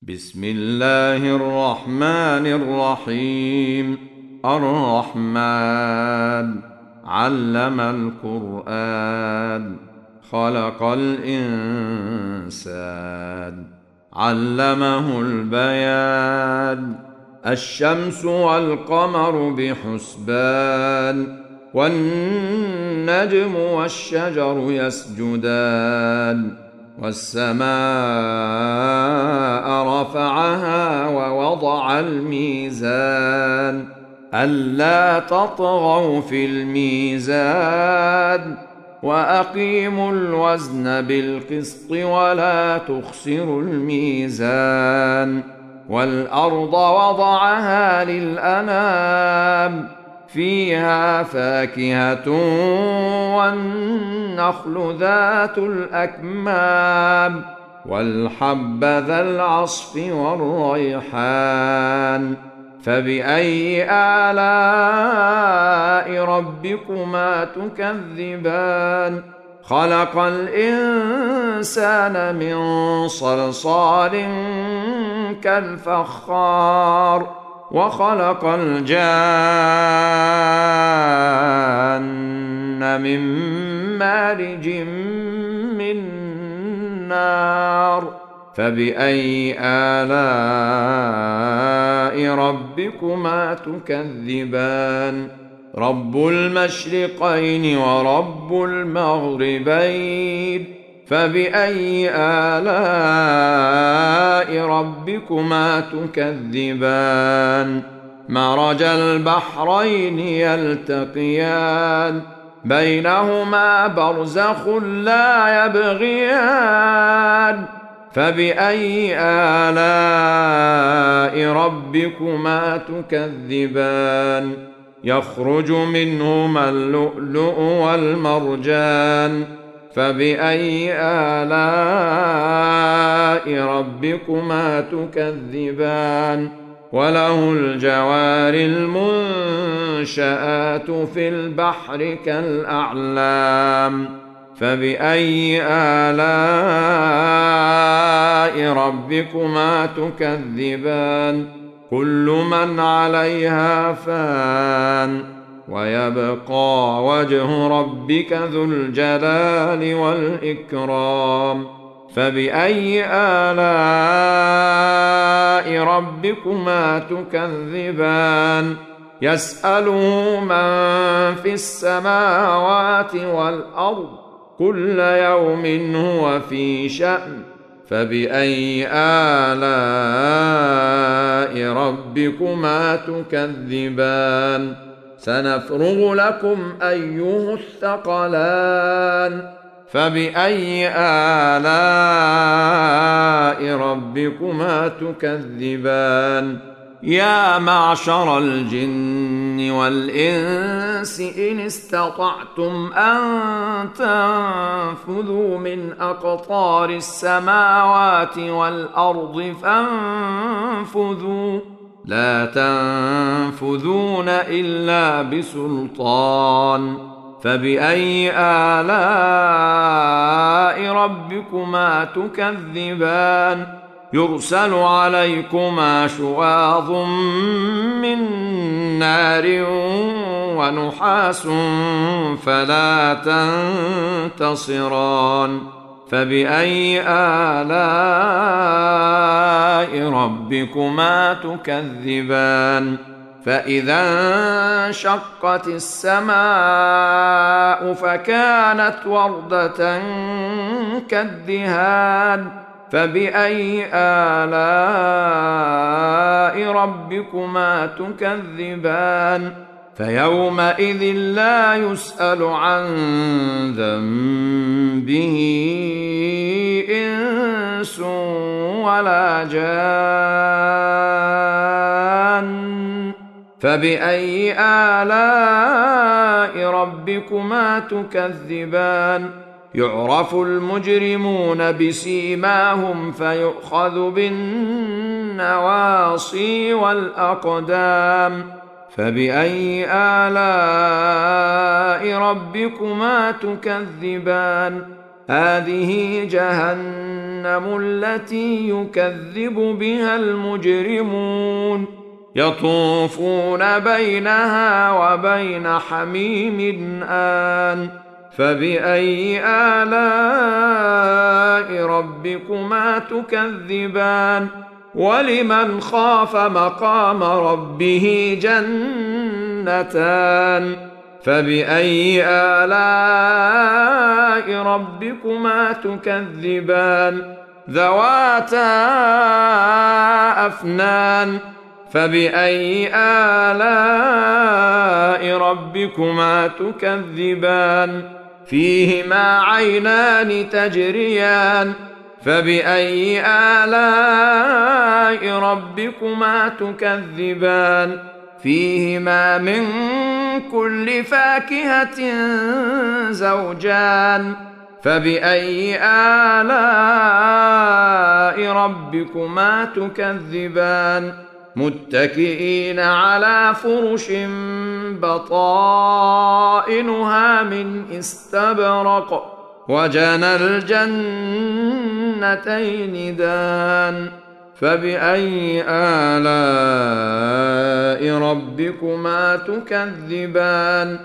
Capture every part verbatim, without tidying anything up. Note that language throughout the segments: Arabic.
بسم الله الرحمن الرحيم. الرحمن علم القرآن، خلق الإنسان، علمه البيان. الشمس والقمر بحسبان، والنجم والشجر يسجدان، والسماء رفعها ووضع الميزان ألا تطغوا في الميزان وأقيموا الوزن بالقسط ولا تخسروا الميزان. والأرض وضعها للأنام، فيها فاكهة والنخل ذات الأكمام والحب ذا العصف والريحان. فبأي آلاء ربكما تكذبان؟ خلق الإنسان من صلصال كالفخار، وخلق الجان من مارج من نار. فبأي آلاء ربكما تكذبان؟ رب المشرقين ورب المغربين، فبأي آلاء ربكما تكذبان؟ مرج البحرين يلتقيان، بينهما برزخ لا يبغيان. فبأي آلاء ربكما تكذبان؟ يخرج منهما اللؤلؤ والمرجان، فبأي آلاء ربكما تكذبان؟ وله الجوار المنشآت في البحر كالأعلام، فبأي آلاء ربكما تكذبان؟ كل من عليها فان، ويبقى وجه ربك ذو الجلال والإكرام. فبأي آلاء ربكما تكذبان؟ يسأله من في السماوات والأرض، كل يوم هو في شأن. فبأي آلاء ربكما تكذبان؟ سنفرغ لكم أيها الثقلان. فبأي آلاء ربكما تكذبان؟ يا معشر الجن والإنس إن استطعتم أن تنفذوا من أقطار السماوات والأرض فانفذوا، لا تنفذون إلا بسلطان. فبأي آلاء ربكما تكذبان؟ يرسل عليكما شواظ من نار ونحاس فلا تنتصران. فبأي آلاء ربكما تكذبان؟ فإذا انشقت السماء فكانت وردة كالدهان. فبأي آلاء ربكما تكذبان؟ فيومئذ لا يسأل عن ذنبه إنس ولا جان. فبأي آلاء ربكما تكذبان؟ يعرف المجرمون بسيماهم فيؤخذ بالنواصي والأقدام. فبأي آلاء ربكما تكذبان؟ هذه جهنم جهنم التي يكذب بها المجرمون يطوفون بينها وبين حميم آن فبأي آلاء ربكما تكذبان ولمن خاف مقام ربه جنتان فبأي آلاء ربكما تكذبان ذواتا أفنان فبأي آلاء ربكما تكذبان فيهما عينان تجريان فبأي آلاء ربكما تكذبان فيهما من كل فاكهة زوجان فبأي آلاء ربكما تكذبان متكئين على فرش بطائنها من استبرق وجنى الجنتين دان فبأي آلاء ربكما تكذبان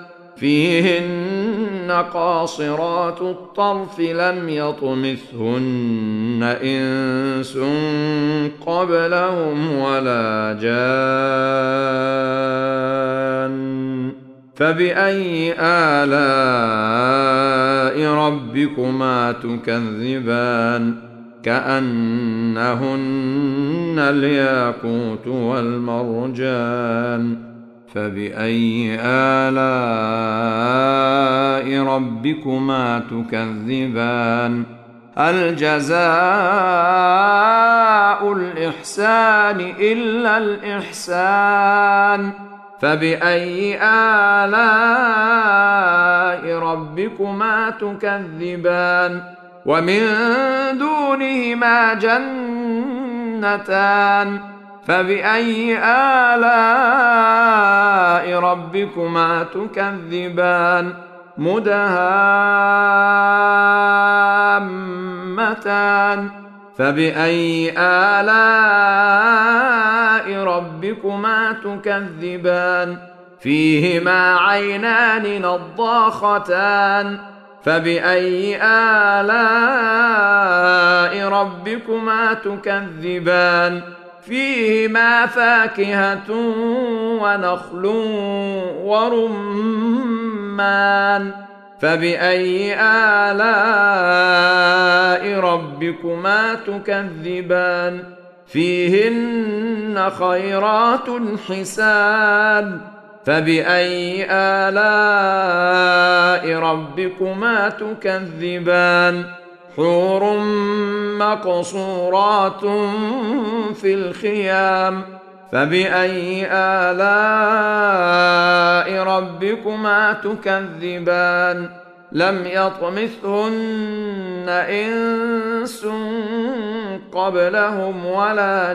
فيهن قاصرات الطرف لم يطمثهن إنس قبلهم ولا جان فبأي آلاء ربكما تكذبان كأنهن الياقوت والمرجان فبأي آلاء ربكما تكذبان هل جزاء الإحسان إلا الإحسان فبأي آلاء ربكما تكذبان ومن دونهما جنتان فبأي آلاء ربكما تكذبان مدهامتان فبأي آلاء ربكما تكذبان فيهما عينان نضاختان فبأي آلاء ربكما تكذبان فيهما فاكهة ونخل ورمان فبأي آلاء ربكما تكذبان فيهن خيرات حسان فبأي آلاء ربكما تكذبان حور مقصورات في الخيام فبأي آلاء ربكما تكذبان لم يطمثهن إنس قبلهم ولا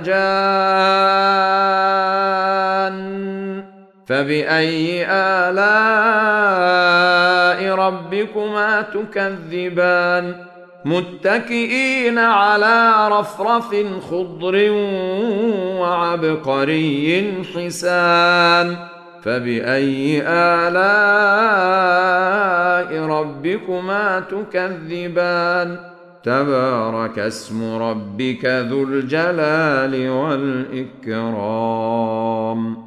جان فبأي آلاء ربكما تكذبان متكئين على رفرف خضر وعبقري حسان فبأي آلاء ربكما تكذبان تبارك اسم ربك ذو الجلال والإكرام